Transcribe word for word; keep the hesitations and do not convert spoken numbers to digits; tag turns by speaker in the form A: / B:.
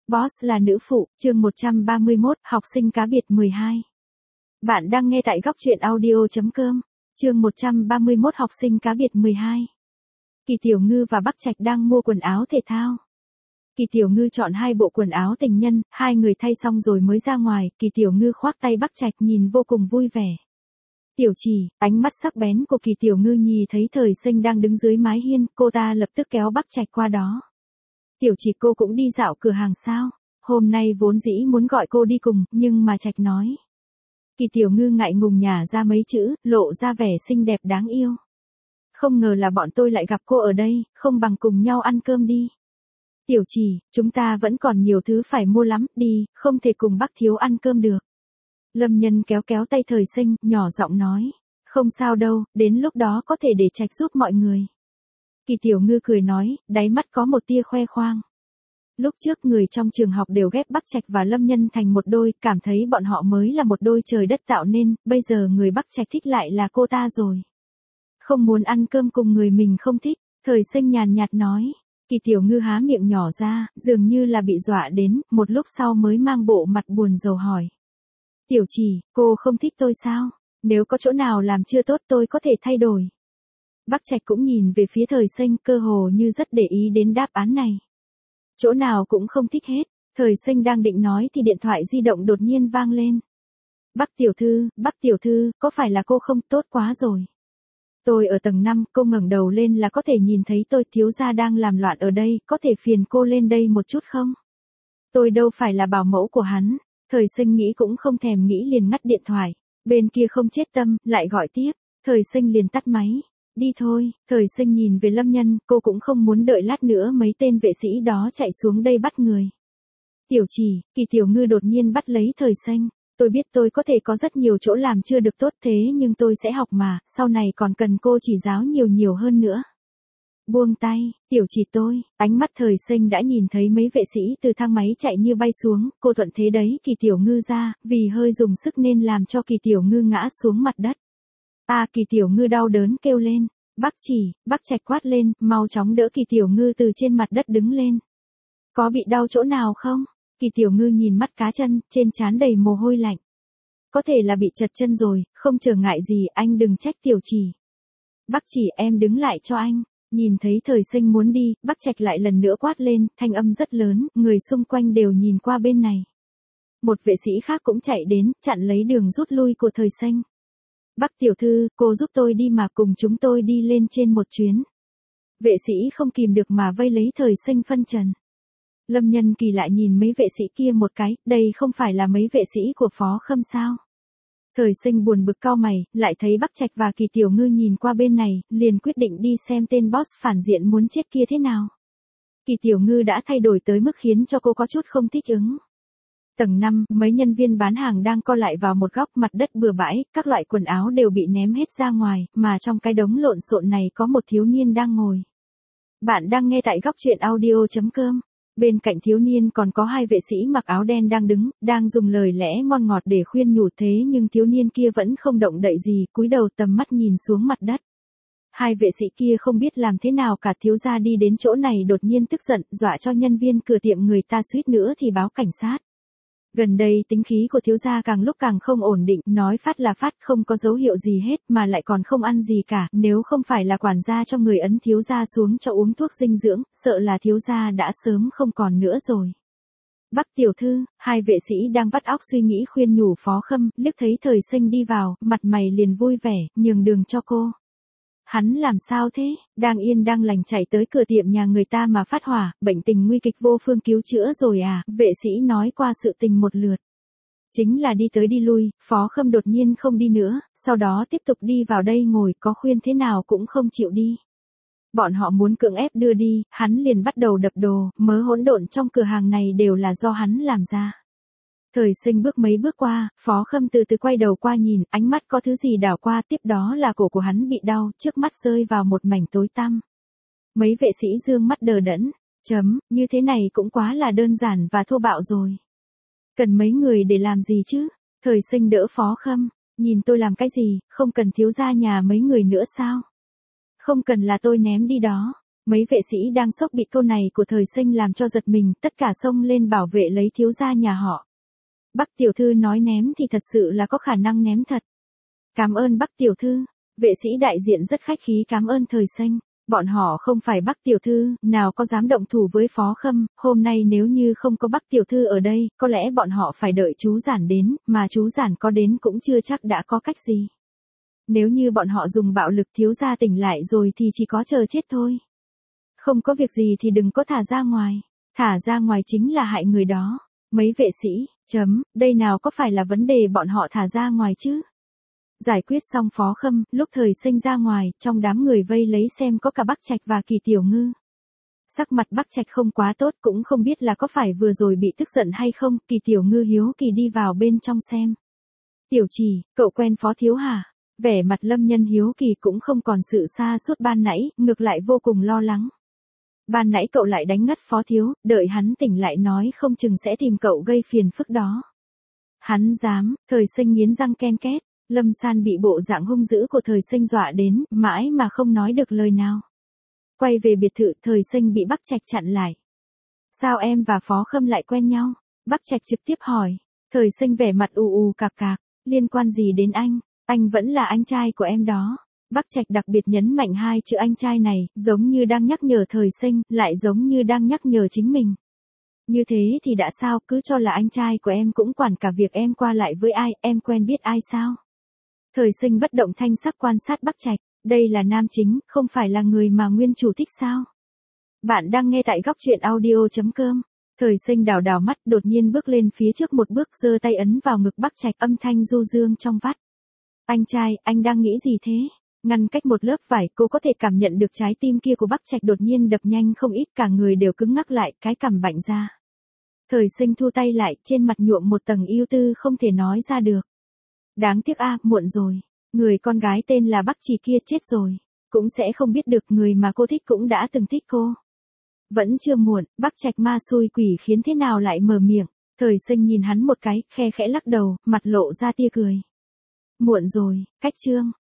A: Boss là nữ phụ, chương một trăm ba mươi mốt, học sinh cá biệt mười hai. Bạn đang nghe tại góc truyện audio.com, chương một trăm ba mươi mốt học sinh cá biệt mười hai. Kỳ Tiểu Ngư và Bắc Trạch đang mua quần áo thể thao. Kỳ Tiểu Ngư chọn hai bộ quần áo tình nhân, hai người thay xong rồi mới ra ngoài, Kỳ Tiểu Ngư khoác tay Bắc Trạch nhìn vô cùng vui vẻ. Tiểu Chỉ, ánh mắt sắc bén của Kỳ Tiểu Ngư nhìn thấy Thời Sinh đang đứng dưới mái hiên, cô ta lập tức kéo Bắc Trạch qua đó. Tiểu Chỉ, cô cũng đi dạo cửa hàng sao? Hôm nay vốn dĩ muốn gọi cô đi cùng, nhưng mà Trạch nói. Kỳ Tiểu Ngư ngại ngùng nhả ra mấy chữ, lộ ra vẻ xinh đẹp đáng yêu. Không ngờ là bọn tôi lại gặp cô ở đây, không bằng cùng nhau ăn cơm đi. Tiểu Chỉ, chúng ta vẫn còn nhiều thứ phải mua lắm, đi, không thể cùng bác thiếu ăn cơm được. Lâm Nhân kéo kéo tay Thời Sinh, nhỏ giọng nói. Không sao đâu, đến lúc đó có thể để Trạch giúp mọi người. Kỳ Tiểu Ngư cười nói, đáy mắt có một tia khoe khoang. Lúc trước người trong trường học đều ghép Bắc Trạch và Lâm Nhân thành một đôi, cảm thấy bọn họ mới là một đôi trời đất tạo nên, bây giờ người Bắc Trạch thích lại là cô ta rồi. Không muốn ăn cơm cùng người mình không thích, Thời Sinh nhàn nhạt nói. Kỳ Tiểu Ngư há miệng nhỏ ra, dường như là bị dọa đến, một lúc sau mới mang bộ mặt buồn rầu hỏi. Tiểu Chỉ, cô không thích tôi sao? Nếu có chỗ nào làm chưa tốt tôi có thể thay đổi. Bắc Trạch cũng nhìn về phía Thời Sinh, cơ hồ như rất để ý đến đáp án này. Chỗ nào cũng không thích hết, Thời Sinh đang định nói thì điện thoại di động đột nhiên vang lên. Bắc tiểu thư, Bắc tiểu thư, có phải là cô không? Tốt quá rồi. Tôi ở tầng năm, cô ngẩng đầu lên là có thể nhìn thấy tôi, thiếu gia đang làm loạn ở đây, có thể phiền cô lên đây một chút không? Tôi đâu phải là bảo mẫu của hắn. Thời Sinh nghĩ cũng không thèm nghĩ liền ngắt điện thoại, bên kia không chết tâm, lại gọi tiếp, Thời Sinh liền tắt máy. Đi thôi, Thời Sinh nhìn về Lâm Nhân, cô cũng không muốn đợi lát nữa mấy tên vệ sĩ đó chạy xuống đây bắt người. Tiểu Chỉ, Kỳ Tiểu Ngư đột nhiên bắt lấy Thời Sinh, tôi biết tôi có thể có rất nhiều chỗ làm chưa được tốt thế nhưng tôi sẽ học mà, sau này còn cần cô chỉ giáo nhiều nhiều hơn nữa. Buông tay, Tiểu Chỉ tôi, ánh mắt Thời Sinh đã nhìn thấy mấy vệ sĩ từ thang máy chạy như bay xuống, cô thuận thế đấy Kỳ Tiểu Ngư ra, vì hơi dùng sức nên làm cho Kỳ Tiểu Ngư ngã xuống mặt đất. À, Kỳ Tiểu Ngư đau đớn kêu lên. Bắc Chỉ, Bắc Trạch quát lên, mau chóng đỡ Kỳ Tiểu Ngư từ trên mặt đất đứng lên. Có bị đau chỗ nào không? Kỳ Tiểu Ngư nhìn mắt cá chân, trên trán đầy mồ hôi lạnh. Có thể là bị trật chân rồi, không trở ngại gì, anh đừng trách Tiểu Chỉ. Bắc Chỉ, em đứng lại cho anh. Nhìn thấy Thời Sinh muốn đi, Bắc Trạch lại lần nữa quát lên, thanh âm rất lớn, người xung quanh đều nhìn qua bên này. Một vệ sĩ khác cũng chạy đến, chặn lấy đường rút lui của Thời Sinh. Bắc tiểu thư, cô giúp tôi đi mà, cùng chúng tôi đi lên trên một chuyến. Vệ sĩ không kìm được mà vây lấy Thời Sinh phân trần. Lâm Nhân kỳ lại nhìn mấy vệ sĩ kia một cái, đây không phải là mấy vệ sĩ của Phó Khâm sao? Thời Sinh buồn bực cau mày, lại thấy Bắc Trạch và Kỳ Tiểu Ngư nhìn qua bên này, liền quyết định đi xem tên boss phản diện muốn chết kia thế nào. Kỳ Tiểu Ngư đã thay đổi tới mức khiến cho cô có chút không thích ứng. Tầng năm, mấy nhân viên bán hàng đang co lại vào một góc, mặt đất bừa bãi, các loại quần áo đều bị ném hết ra ngoài, mà trong cái đống lộn xộn này có một thiếu niên đang ngồi. Bạn đang nghe tại góc truyện audio.com. Bên cạnh thiếu niên còn có hai vệ sĩ mặc áo đen đang đứng, đang dùng lời lẽ ngon ngọt để khuyên nhủ thế nhưng thiếu niên kia vẫn không động đậy gì, cúi đầu tầm mắt nhìn xuống mặt đất. Hai vệ sĩ kia không biết làm thế nào cả, thiếu gia đi đến chỗ này đột nhiên tức giận, dọa cho nhân viên cửa tiệm người ta suýt nữa thì báo cảnh sát. Gần đây tính khí của thiếu gia càng lúc càng không ổn định, nói phát là phát, không có dấu hiệu gì hết mà lại còn không ăn gì cả, nếu không phải là quản gia cho người ấn thiếu gia xuống cho uống thuốc dinh dưỡng, sợ là thiếu gia đã sớm không còn nữa rồi. Bắc tiểu thư, hai vệ sĩ đang vắt óc suy nghĩ khuyên nhủ Phó Khâm, liếc thấy Thời Sinh đi vào, mặt mày liền vui vẻ, nhường đường cho cô. Hắn làm sao thế, đang yên đang lành chạy tới cửa tiệm nhà người ta mà phát hỏa, bệnh tình nguy kịch vô phương cứu chữa rồi à, vệ sĩ nói qua sự tình một lượt. Chính là đi tới đi lui, Phó Khâm đột nhiên không đi nữa, sau đó tiếp tục đi vào đây ngồi, có khuyên thế nào cũng không chịu đi. Bọn họ muốn cưỡng ép đưa đi, hắn liền bắt đầu đập đồ, mớ hỗn độn trong cửa hàng này đều là do hắn làm ra. Thời Sinh bước mấy bước qua, Phó Khâm từ từ quay đầu qua nhìn, ánh mắt có thứ gì đảo qua, tiếp đó là cổ của hắn bị đau, trước mắt rơi vào một mảnh tối tăm. Mấy vệ sĩ dương mắt đờ đẫn, chấm, như thế này cũng quá là đơn giản và thô bạo rồi. Cần mấy người để làm gì chứ? Thời Sinh đỡ Phó Khâm, nhìn tôi làm cái gì, không cần thiếu gia nhà mấy người nữa sao? Không cần là tôi ném đi đó. Mấy vệ sĩ đang sốc bị câu này của Thời Sinh làm cho giật mình, tất cả xông lên bảo vệ lấy thiếu gia nhà họ. Bắc tiểu thư nói ném thì thật sự là có khả năng ném thật. Cảm ơn Bắc tiểu thư, vệ sĩ đại diện rất khách khí cảm ơn Thời Sinh. Bọn họ không phải Bắc tiểu thư, nào có dám động thủ với Phó Khâm, hôm nay nếu như không có Bắc tiểu thư ở đây, có lẽ bọn họ phải đợi chú Giản đến, mà chú Giản có đến cũng chưa chắc đã có cách gì. Nếu như bọn họ dùng bạo lực thiếu gia tỉnh lại rồi thì chỉ có chờ chết thôi. Không có việc gì thì đừng có thả ra ngoài, thả ra ngoài chính là hại người đó. Mấy vệ sĩ, chấm, đây nào có phải là vấn đề bọn họ thả ra ngoài chứ? Giải quyết xong Phó Khâm, lúc Thời Sinh ra ngoài, trong đám người vây lấy xem có cả Bắc Trạch và Kỳ Tiểu Ngư. Sắc mặt Bắc Trạch không quá tốt, cũng không biết là có phải vừa rồi bị tức giận hay không, Kỳ Tiểu Ngư hiếu kỳ đi vào bên trong xem. Tiểu Trì, cậu quen Phó thiếu hả? Vẻ mặt Lâm Nhân hiếu kỳ cũng không còn sự xa suốt ban nãy, ngược lại vô cùng lo lắng. Ban nãy cậu lại đánh ngất Phó thiếu, đợi hắn tỉnh lại nói không chừng sẽ tìm cậu gây phiền phức đó. Hắn dám, Thời Sinh nghiến răng ken két. Lâm San bị bộ dạng hung dữ của Thời Sinh dọa đến, mãi mà không nói được lời nào. Quay về biệt thự, Thời Sinh bị Bắc Trạch chặn lại. Sao em và Phó Khâm lại quen nhau? Bắc Trạch trực tiếp hỏi. Thời Sinh vẻ mặt ù ù cạc cạc, liên quan gì đến anh? Anh vẫn là anh trai của em đó. Bắc Trạch đặc biệt nhấn mạnh hai chữ anh trai này, giống như đang nhắc nhở Thời Sinh, lại giống như đang nhắc nhở chính mình. Như thế thì đã sao, cứ cho là anh trai của em cũng quản cả việc em qua lại với ai, em quen biết ai sao? Thời Sinh bất động thanh sắc quan sát Bắc Trạch, đây là nam chính, không phải là người mà nguyên chủ thích sao? Bạn đang nghe tại góc truyện audio chấm com. Thời Sinh đảo đảo mắt đột nhiên bước lên phía trước một bước giơ tay ấn vào ngực Bắc Trạch âm thanh du dương trong vắt. Anh trai, anh đang nghĩ gì thế? Ngăn cách một lớp vải cô có thể cảm nhận được trái tim kia của Bắc Trạch đột nhiên đập nhanh không ít cả người đều cứng ngắc lại cái cằm bạnh ra. Thời Sinh thu tay lại trên mặt nhuộm một tầng ưu tư không thể nói ra được. Đáng tiếc a, muộn rồi. Người con gái tên là Bắc Trì kia chết rồi. Cũng sẽ không biết được người mà cô thích cũng đã từng thích cô. Vẫn chưa muộn, Bắc Trạch ma xui quỷ khiến thế nào lại mở miệng. Thời Sinh nhìn hắn một cái, khe khẽ lắc đầu, mặt lộ ra tia cười. Muộn rồi, cách chương.